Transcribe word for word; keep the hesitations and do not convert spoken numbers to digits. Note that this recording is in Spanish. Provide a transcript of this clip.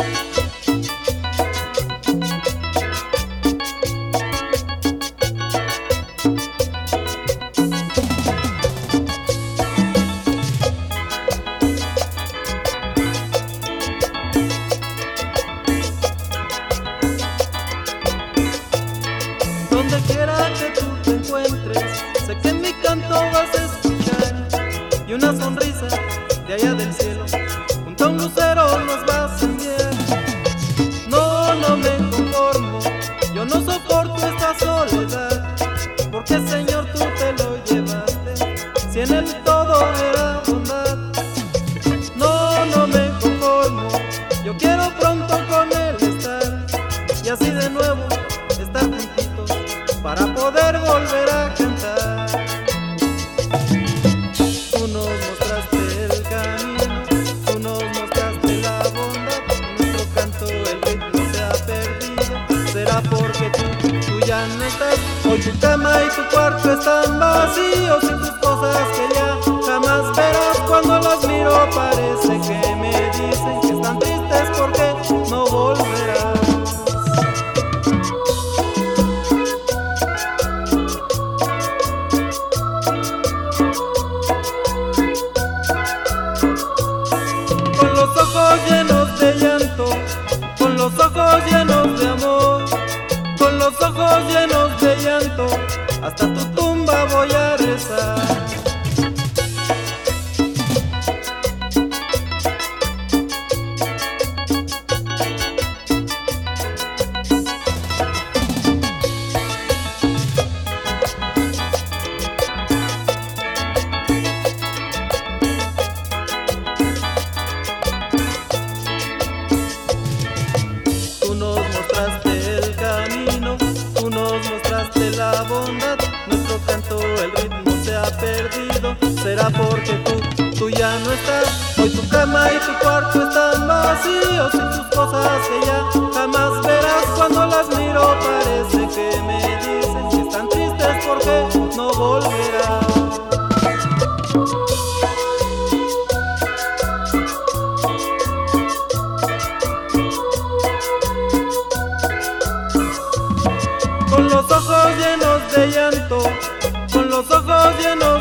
Donde quiera que tú te encuentres, sé que mi canto vas a escuchar, y una sonrisa de allá del cielo junto a un lucero nos vas a enviar. No, no me conformo, yo no soporto esta soledad, porque Señor tú te lo llevaste, si en él todo era bondad. No, no me conformo, yo quiero pronto con él estar, y así de nuevo estar juntitos para poder volver a cantar. Tú nos mostraste el camino, tú nos mostraste la bondad, nuestro canto el ritmo se ha perdido, será porque tú, tú ya no estás. Hoy tu cama y tu cuarto están vacíos y tus cosas que ya jamás verás. Cuando las miro parece que me dicen que están tristes porque no volverás. Con los ojos llenos de llanto, con los ojos llenos de amor, con los ojos llenos de llanto, hasta tu tumba voy a rezar. Tú nos mostraste el camino, tú nos mostraste la bondad, nuestro canto el ritmo se ha perdido, será porque tú, tú ya no estás. Hoy tu cama y tu cuarto están vacíos y tus cosas que ya jamás verás. Cuando las miro parece que me dicen que están tristes porque no volverás. Con los ojos llenos de llanto, con los ojos llenos